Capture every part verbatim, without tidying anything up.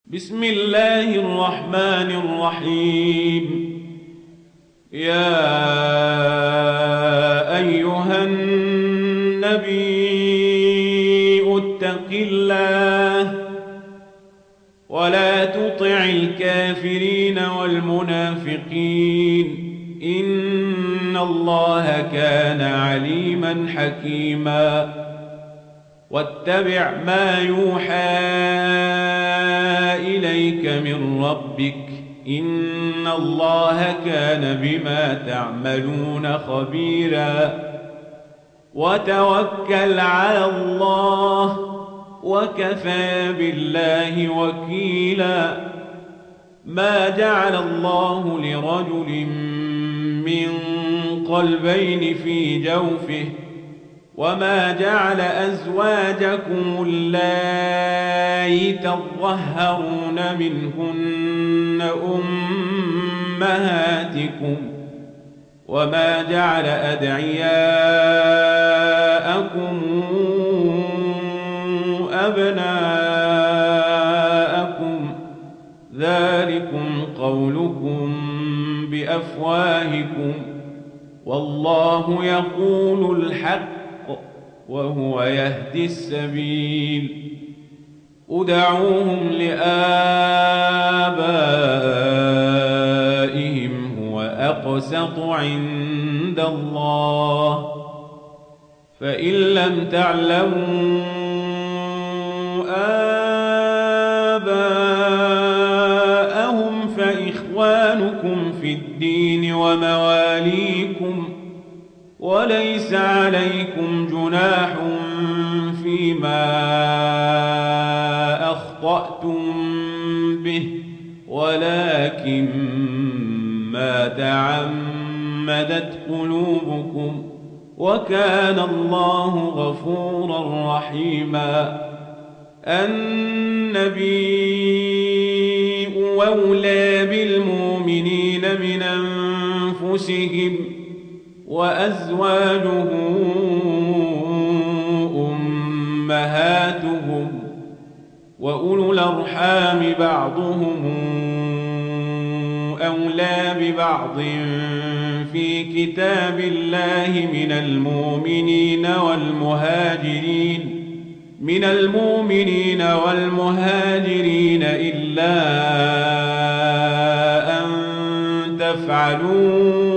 بسم الله الرحمن الرحيم. يا أيها النبي اتق الله ولا تطع الكافرين والمنافقين إن الله كان عليما حكيما. واتبع ما يوحى إليك من ربك إن الله كان بما تعملون خبيرا. وتوكل على الله وكفى بالله وكيلا. ما جعل الله لرجل من قلبين في جوفه وما جعل أزواجكم اللائي تظهرون منهن أمهاتكم وما جعل أدعياءكم أبناءكم ذلكم قولكم بأفواهكم والله يقول الحق وهو يهدي السبيل. ادعوهم لآبائهم هو أقسط عند الله فإن لم تعلموا آباءهم فإخوانكم في الدين ومواليكم وليس عليكم جناح فيما أخطأتم به ولكن ما تعمدت قلوبكم وكان الله غفورا رحيما. النبي أولى بالمؤمنين من أنفسهم وأزواجه أمهاتهم وأولو الأرحام بعضهم أولى ببعض في كتاب الله من المؤمنين والمهاجرين من المؤمنين والمهاجرين إلا أن تفعلوا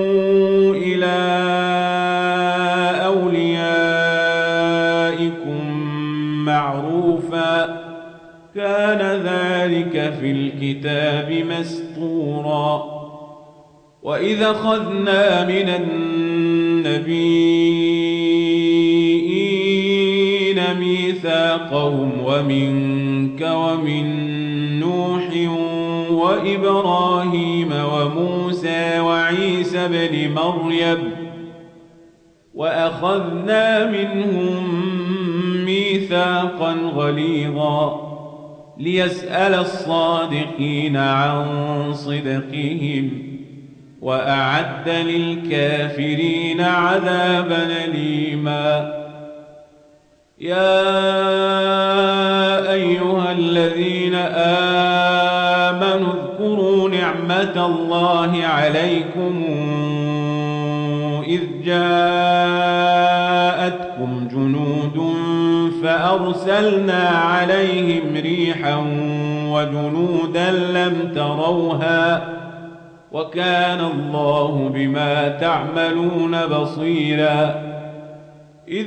معروفا كان ذلك في الكتاب مسطورا. وإذا أخذنا من النبيين ميثاقهم ومنك ومن نوح وإبراهيم وموسى وعيسى بن مريم وأخذنا منهم ميثاقا غليظا ليسأل الصادقين عن صدقهم وأعد للكافرين عذابا أليما. يا أيها الذين آمنوا اذكروا نعمة الله عليكم إذ جاءتكم جنود فأرسلنا عليهم ريحا وجنودا لم تروها وكان الله بما تعملون بصيرا. إذ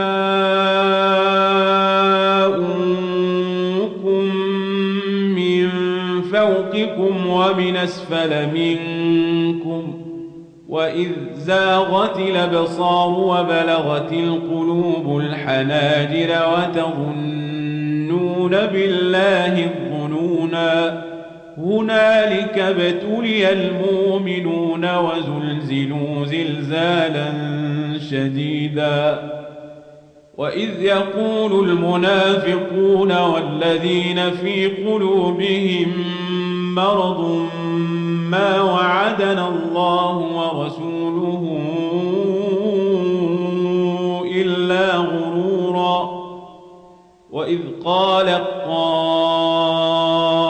جاءوكم من فوقكم ومن أسفل منكم وإذ زاغت الأبصار وبلغت القلوب الحناجر وتظنون بالله الظنونا هنالك ابتلي المؤمنون وزلزلوا زلزالا شديدا. وإذ يقول المنافقون والذين في قلوبهم مرض ما وعدنا الله ورسوله إلا غرورا. وإذ قالت طائفة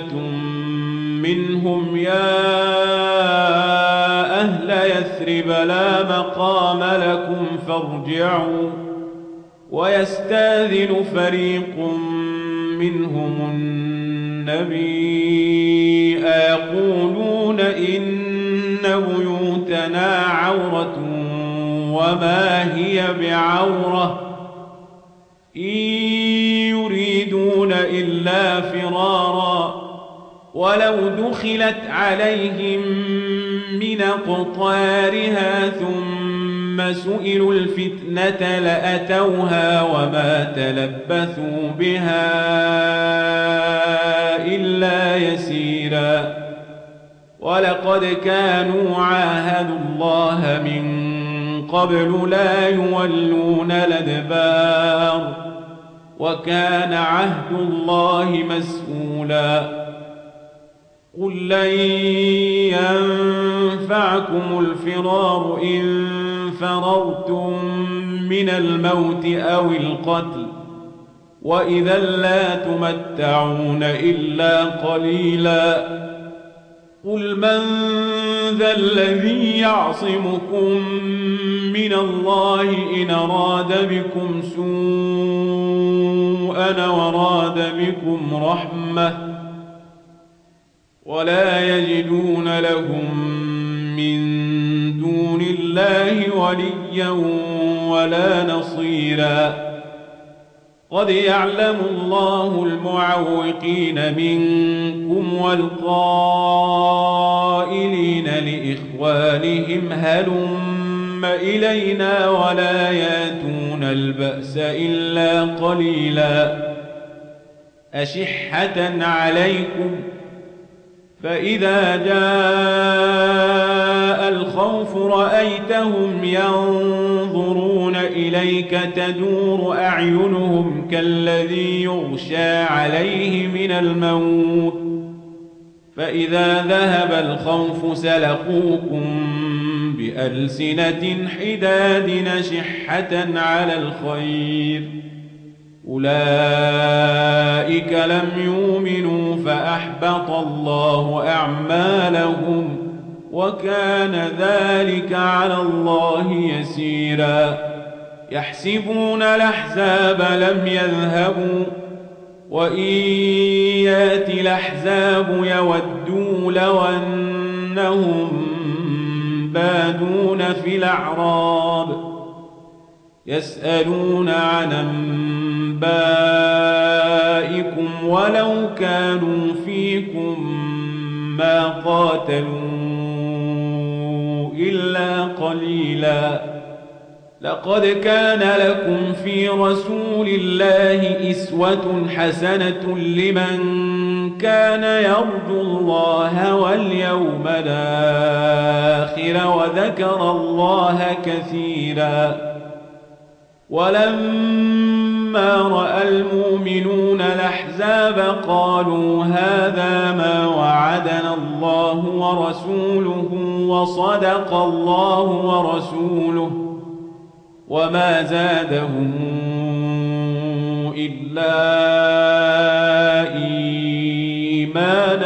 طائفة منهم يا أهل يثرب لا مقام لكم فارجعوا ويستاذن فريق منهم النبي أيقولون إن بيوتنا عورة وما هي بعورة إن يريدون إلا فرارا ولو دخلت عليهم من أقطارها ثم سئلوا الفتنة لأتوها وما تلبثوا بها إلا يسيرا ولقد كانوا عاهدوا الله من قبل لا يولون الأدبار وكان عهد الله مسؤولا قل لن ينفعكم الفرار إن فررتم من الموت أو القتل وإذا لا تمتعون إلا قليلا قل من ذا الذي يعصمكم من الله إن أراد بكم سوءا وراد بكم رحمة ولا يجدون لهم من دون الله وليا ولا نصيرا قد يعلم الله المعوقين منكم والقائلين لإخوانهم هلم إلينا ولا ياتون البأس إلا قليلا أشحة عليكم فإذا جاء الخوف رأيتهم ينظرون إليك تدور أعينهم كالذي يغشى عليه من الموت فإذا ذهب الخوف سلقوكم بألسنة حداد نشحة على الخير أولئك لم يؤمنوا فأحبط الله أعمالهم وكان ذلك على الله يسيرا يحسبون الأحزاب لم يذهبوا وإن يأتي الأحزاب يودوا لو أنهم بادون في الأعراب يسألون عن أنبائكم ولو كانوا فيكم ما قاتلوا إلا قليلا لقد كان لكم في رسول الله إسوة حسنة لمن كان يرجو الله واليوم الآخر وذكر الله كثيرا ولما رأى المؤمنون الأحزاب قالوا هذا ما وعدنا الله ورسوله وصدق الله ورسوله وما زادهم إلا إيمانا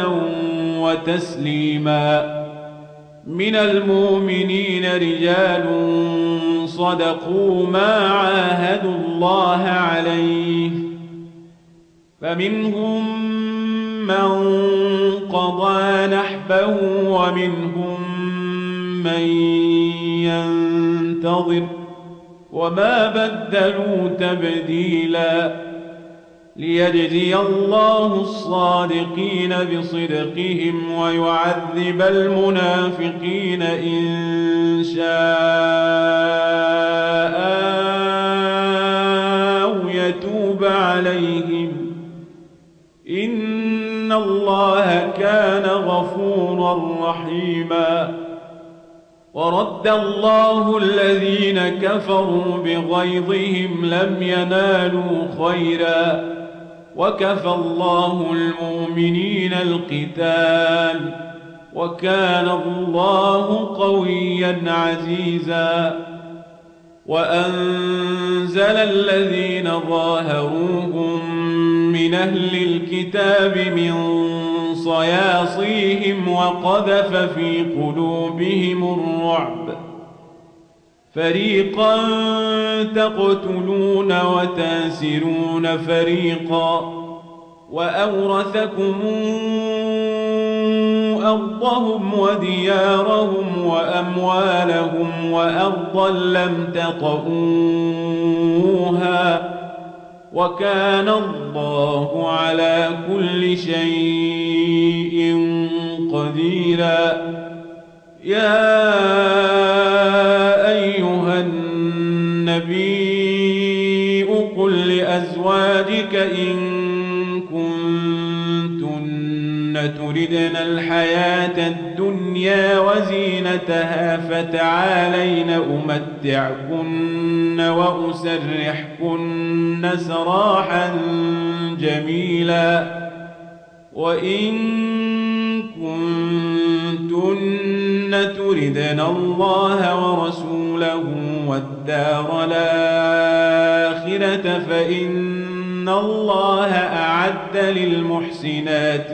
وتسليما من المؤمنين رجال صدقوا ما عاهدوا الله عليه فمنهم من قضى نحبه ومنهم من ينتظر وما بدلوا تبديلا ليجزي الله الصادقين بصدقهم ويعذب المنافقين إن شاء أو يتوب عليهم إن الله كان غفورا رحيما ورد الله الذين كفروا بغيظهم لم ينالوا خيرا وكفى الله المؤمنين القتال وكان الله قويا عزيزا وأنزل الذين ظاهروهم من أهل الكتاب من صياصيهم وقذف في قلوبهم الرعب فريقا تقتلون وتاسرون فريقا وأورثكم أرضهم وديارهم وأموالهم وأرضا لم تطئوها وكان الله على كل شيء قديرا. يا أيها النبي قل لأزواجك إن تردن الحياة الدنيا وزينتها فتعالين أمتعكن وأسرحكن سراحا جميلا وإن كنتن تردن الله ورسوله والدار الآخرة فإن إن الله أعد للمحسنات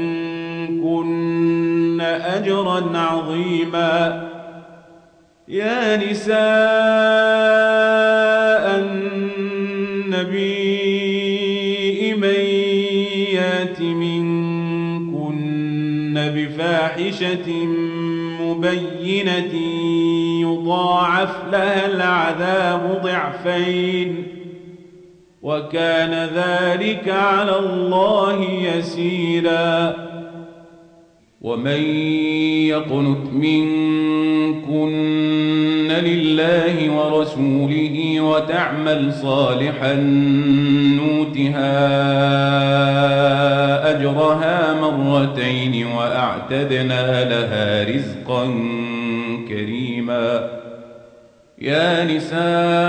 منكن أجرا عظيما. يا نساء النبي من يات منكن بفاحشة مبينة يضاعف لها العذاب ضعفين وكان ذلك على الله يسيرا. ومن يقنت منكن لله ورسوله وتعمل صالحا نؤتها أجرها مرتين وأعتدنا لها رزقا كريما. يا نساء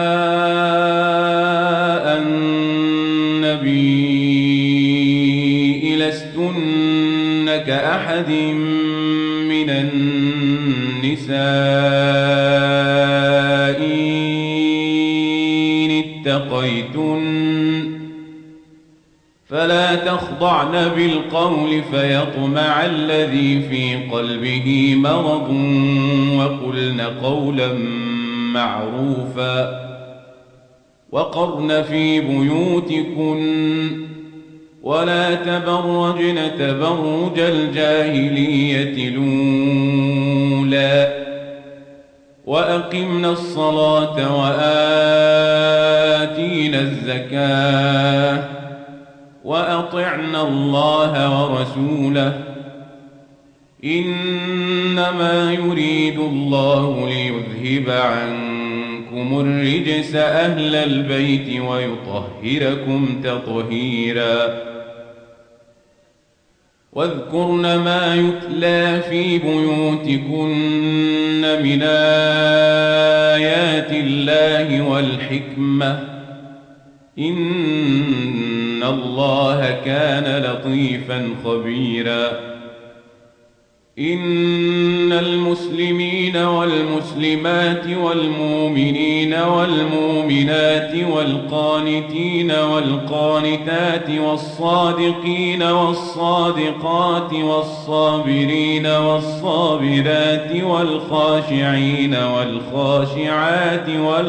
النبي لستن كأحد من النساء إن اتقيتن فلا تخضعن بالقول فيطمع الذي في قلبه مرض وقلن قولا معروفا وقرن في بيوتكن ولا تبرجن تبرج الجاهلية الأولى وأقمنا الصلاة وآتينا الزكاة وأطعنا الله ورسوله إنما يريد الله ليذهب عنكم الرجس أهل البيت ويطهركم تطهيرا. واذكرن ما يتلى في بيوتكن من آيات الله والحكمة إن الله كان لطيفا خبيرا. إن المسلمين والمسلمات والمؤمنين والمؤمنات والقانتين والقانتات والصادقين والصادقات والصابرين والصابرات والخاشعين والخاشعات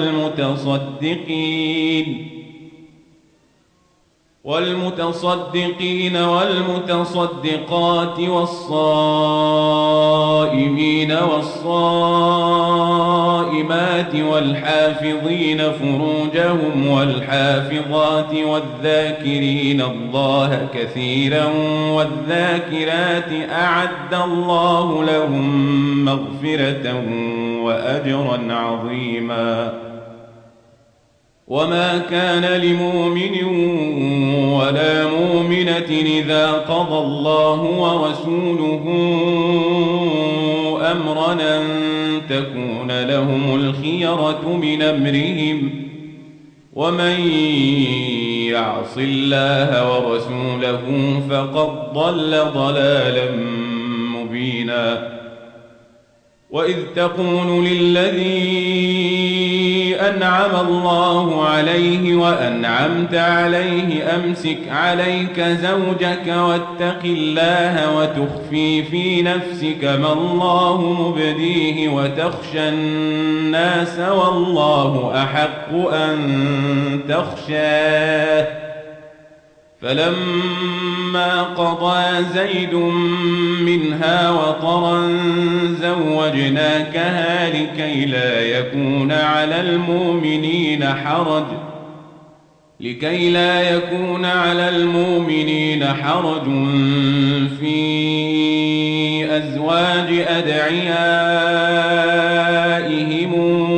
والمتصدقين والمتصدقين والمتصدقات والصائمين والصائمات والحافظين فروجهم والحافظات والذاكرين الله كثيرا والذاكرات أعد الله لهم مغفرة وأجرا عظيما. وما كان لمؤمن ولا مؤمنة إذا قضى الله ورسوله أمرا أن تكون لهم الخيرة من أمرهم ومن يعص الله ورسوله فقد ضل ضلالا مبينا. وإذ تقول للذي أنعم الله عليه وأنعمت عليه أمسك عليك زوجك واتق الله وتخفي في نفسك ما الله مبديه وتخشى الناس والله أحق أن تخشاه فلما قضى زيد منها وطرا زوجناكها لكي لا يكون على المؤمنين حرج لكي لا يكون على المؤمنين حرج في أزواج أدعيائهم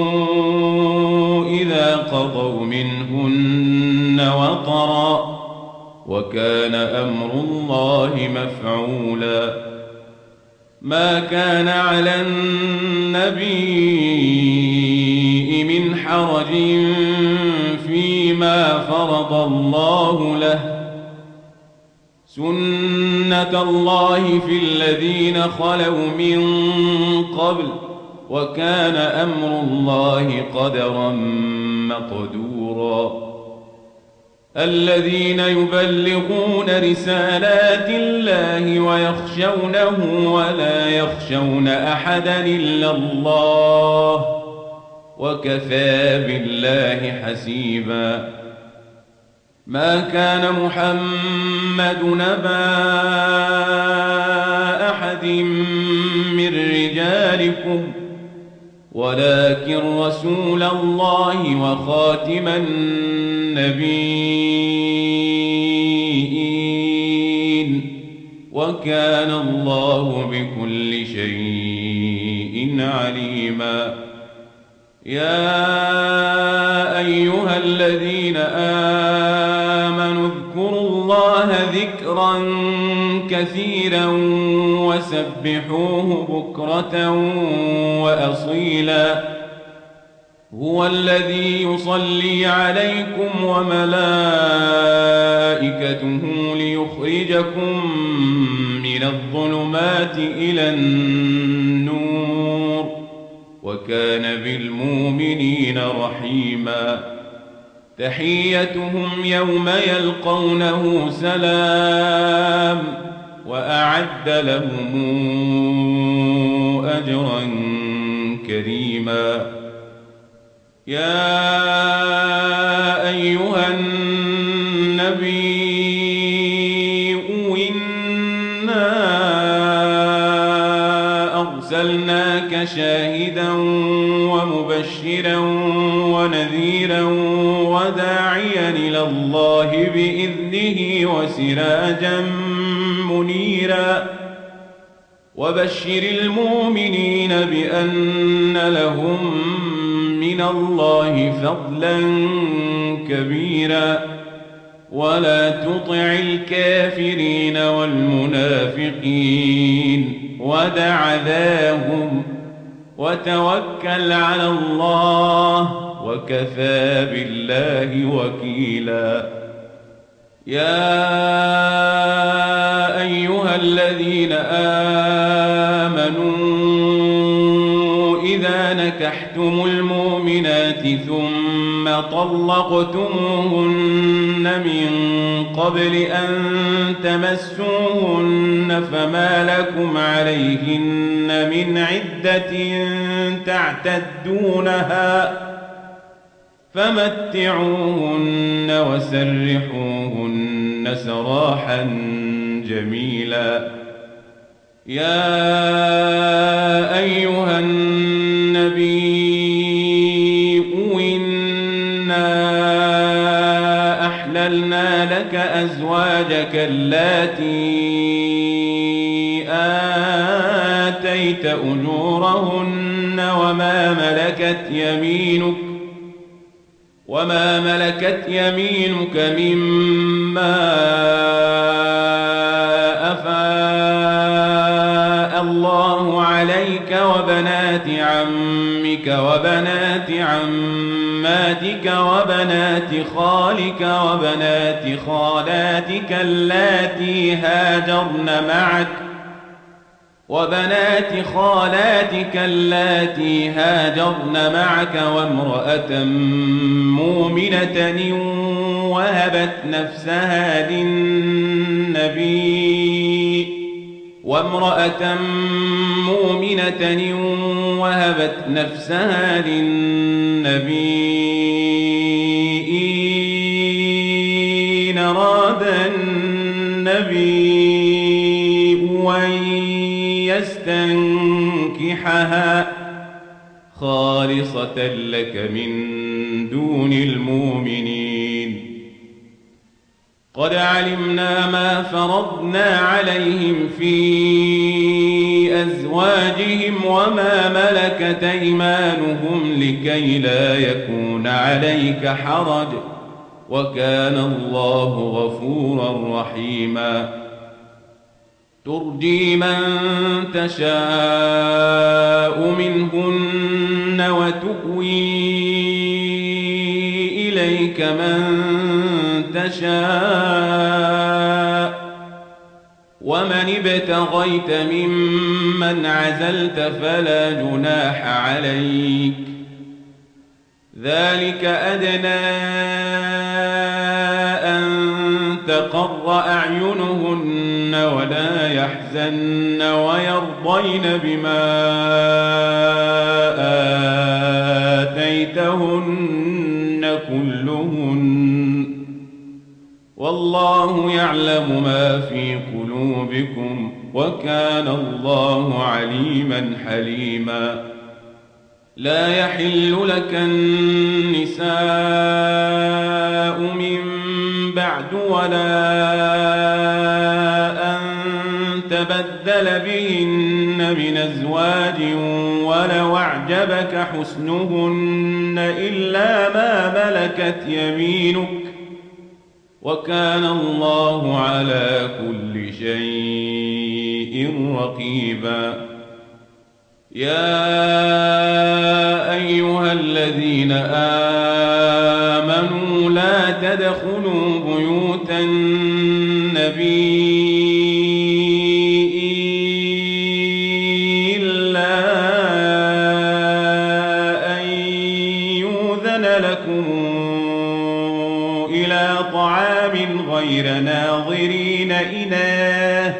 إذا قضوا منهن وطرا وكان أمر الله مفعولا ما كان على النبي من حرج فيما فرض الله له سنة الله في الذين خلوا من قبل وكان أمر الله قدرا مقدورا الذين يبلغون رسالات الله ويخشونه ولا يخشون أحدا إلا الله وكفى بالله حسيبا ما كان محمد نبا أحد من رجالكم ولكن رسول الله وخاتم النبيين وكان الله بكل شيء عليما يا أيها الذين آمنوا اذكروا الله ذكرا كثيرا وسبحوه بكرة وأصيلا هو الذي يصلي عليكم وملائكته ليخرجكم من الظلمات إلى النور وكان بالمؤمنين رحيما تحيتهم يوم يلقونه سلام وأعد لهم أجرا كريما يا أيها النبي إنا أرسلناك شاهدا ومبشرا ونذيرا وداعيا إلى الله بإذنه وسراجا منيرا وبشر المؤمنين بأن لهم من الله فضلا كبيرا ولا تطع الكافرين والمنافقين ودع ذاهم وتوكل على الله وكفى بالله وكيلا يا أيها الذين آمنوا إذا نكحتم المؤمنات ثم طلقتموهن من قبل أن تمسوهن فما لكم عليهن من عدة تعتدونها فمتعوهن وسرحوهن سراحا جميلا يا أيها النبي إنا أحللنا لك أزواجك اللاتي آتيت أجورهن وما ملكت يمينك وما ملكت يمينك مما أفاء الله عليك وبنات عمك وبنات عماتك وبنات خالك وبنات خالاتك اللاتي هاجرن معك وبنات خالاتك اللاتي هاجرن معك وامرأة مؤمنة وهبت نفسها للنبي وامرأة مؤمنة وهبت نفسها للنبي إن أراد النبي أن يستنكحها خالصة لك من دون المؤمنين. قد علمنا ما فرضنا عليهم في أزواجهم وما ملكت أيمانهم لكي لا يكون عليك حرج وكان الله غفورا رحيما. ترجي من تشاء منهن وتؤوي إليك من تشاء ومن ابتغيت ممن عزلت فلا جناح عليك ذلك أدنى أن تقر أعينهن ولا يحزن ويرضين بما آتيتهن كلهن والله يعلم ما في قلوبكم وكان الله عليما حليما. لا يحل لك النساء من بعد ولا أن تبدل بهن من أزواج ولو أعجبك حسنهن إلا ما ملكت يمينك وكان الله على كل شيء رقيبا. يا أيها الذين آمنوا لا تدخلوا بيوت النبي إلا أن يؤذن لكم إلى طعام غير ناظرين إناه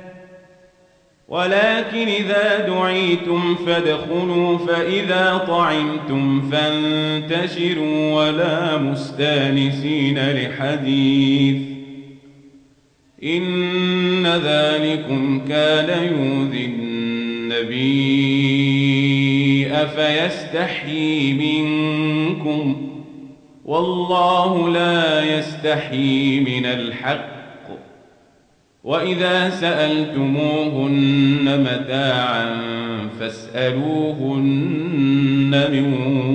ولكن إذا دعيتم فادخلوا فإذا طعمتم فانتشروا ولا مستانسين لحديث إن ذلكم كان يؤذي النبي أفيستحيي منكم والله لا يستحيي من الحق. وإذا سألتموهن متاعا فاسألوهن من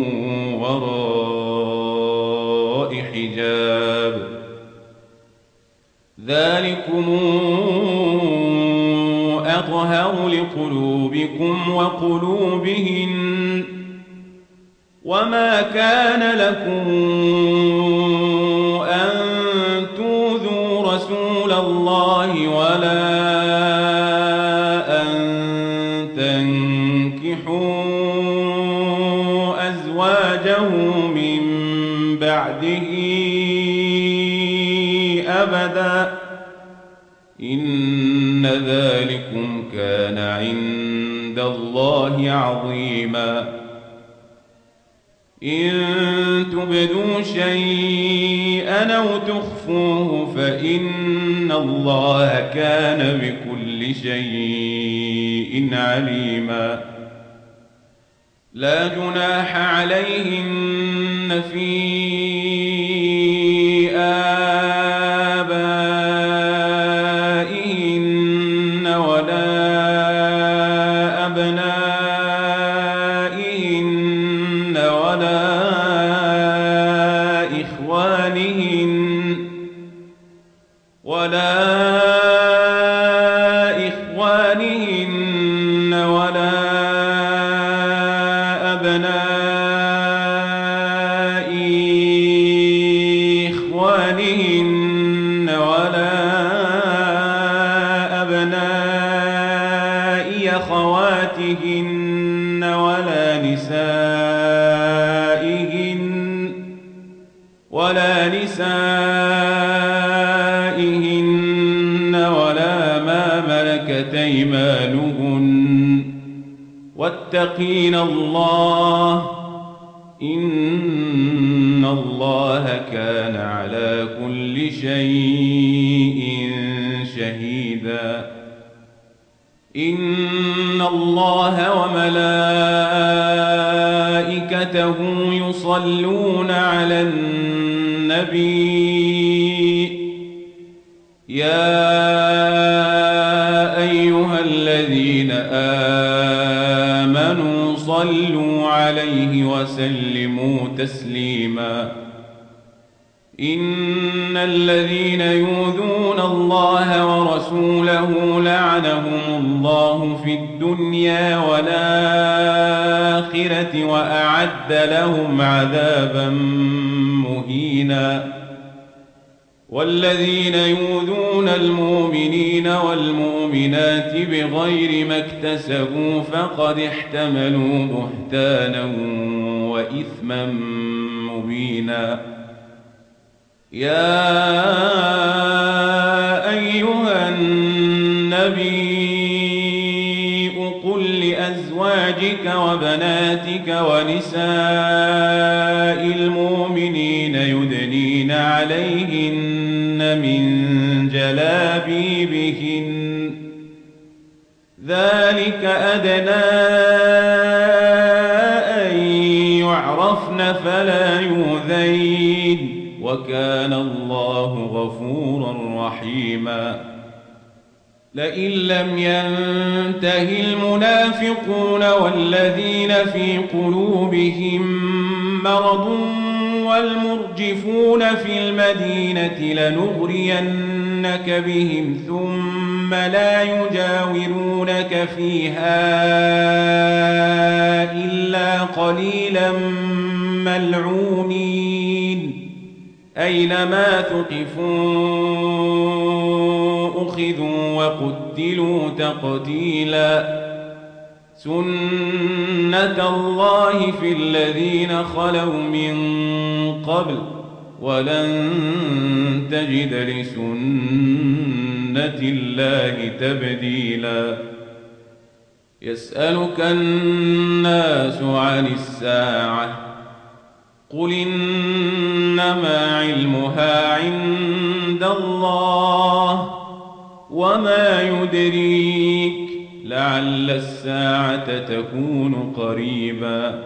وراء حجاب ذلكم أطهر لقلوبكم وقلوبهن وما كان لكم أن تؤذوا رسول الله ولا أن تنكحوا أزواجه من بعده أبدا إن ذلكم كان عند الله عظيما. إن تبدوا شيئا أو تخفوه فإن الله كان بكل شيء عليما. لا جناح عليهن في آبائهن ولا أبنائهن ولا إخوانهن ولا إخوانهن ولا أبناء إخوانهن ولا أبناء أخواتهن ولا نسائهن ولا نسائهن ولا ما ملكت أيمانهن واتقين الله إن الله كان على كل شيء شهيدا إن الله وملائكته يصلون على النبي يا أيها الذين آمنوا صلوا عليه وسلموا تسليما إن الذين يؤذون الله ورسوله لعنهم الله في الدنيا والآخرة وأعد لهم عذابا مهينا والذين يؤذون المؤمنين والمؤمنات بغير ما اكتسبوا فقد احتملوا بهتانا وإثما مبينا يا أيها النبي قل لأزواجك وبناتك ونساء المؤمنين يدنين عليهن من جلابيبهن ذلك أدنى أن يعرفن فلا يؤذين وكان الله غفورا رحيما لئن لم ينته المنافقون والذين في قلوبهم مرض والمرجفون في المدينة لنغرينك بهم ثم لا يجاورونك فيها إلا قليلا ملعونين أينما ثقفوا أخذوا وقتلوا تقتيلا سنة الله في الذين خلوا من قبل ولن تجد لسنة الله تبديلا يسألك الناس عن الساعة قل إنما علمها عند الله وما يدريك لعل الساعة تكون قريبا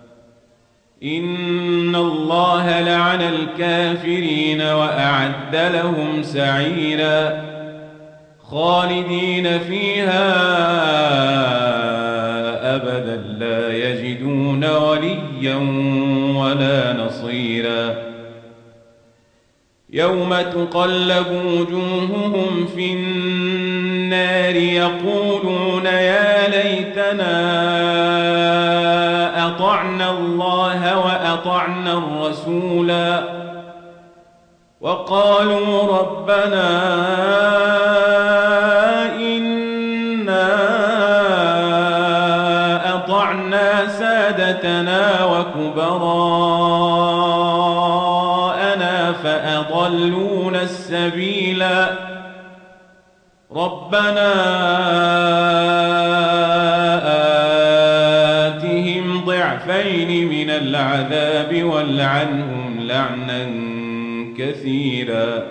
إن الله لعن الكافرين وأعد لهم سعيرا خالدين فيها أبدا لا يجدون وليا ولا نصيرا يوم تقلب وجوههم في النار يقولون يا ليتنا أطعنا الله وأطعنا الرسولا وقالوا ربنا إنا أطعنا سادتنا وكبراءنا فأضلونا السبيلا ربنا آتهم ضعفين من العذاب والعنهم لعنا كثيرا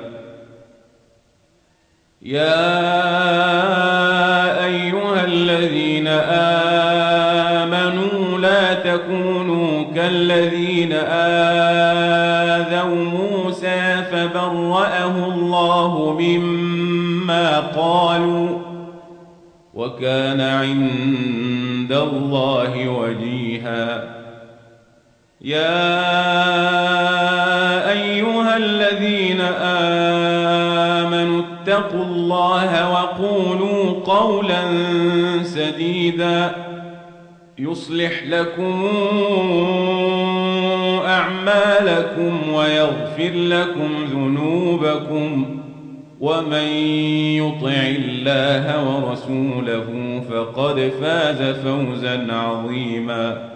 يا أيها الذين آمنوا لا تكونوا كالذين آذوا موسى فبرأه الله مما قالوا وكان عند الله وجيها يا أيها الذين آمنوا اتقوا الله وقولوا قولا سديدا يصلح لكم أعمالكم ويغفر لكم ذنوبكم ومن يطع الله ورسوله فقد فاز فوزا عظيما.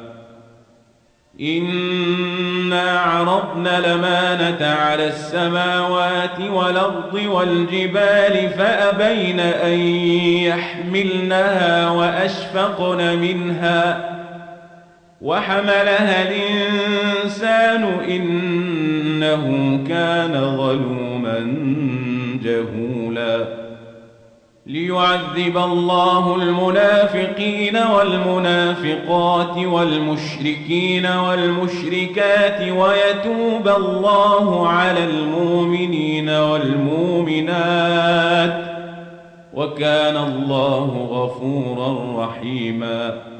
إنا عرضنا الأمانة على السماوات والأرض والجبال فأبين أن يحملنها وأشفقن منها وحملها الإنسان إنه كان ظلوما جهولا. ليعذب الله المنافقين والمنافقات والمشركين والمشركات ويتوب الله على المؤمنين والمؤمنات وكان الله غفورا رحيما.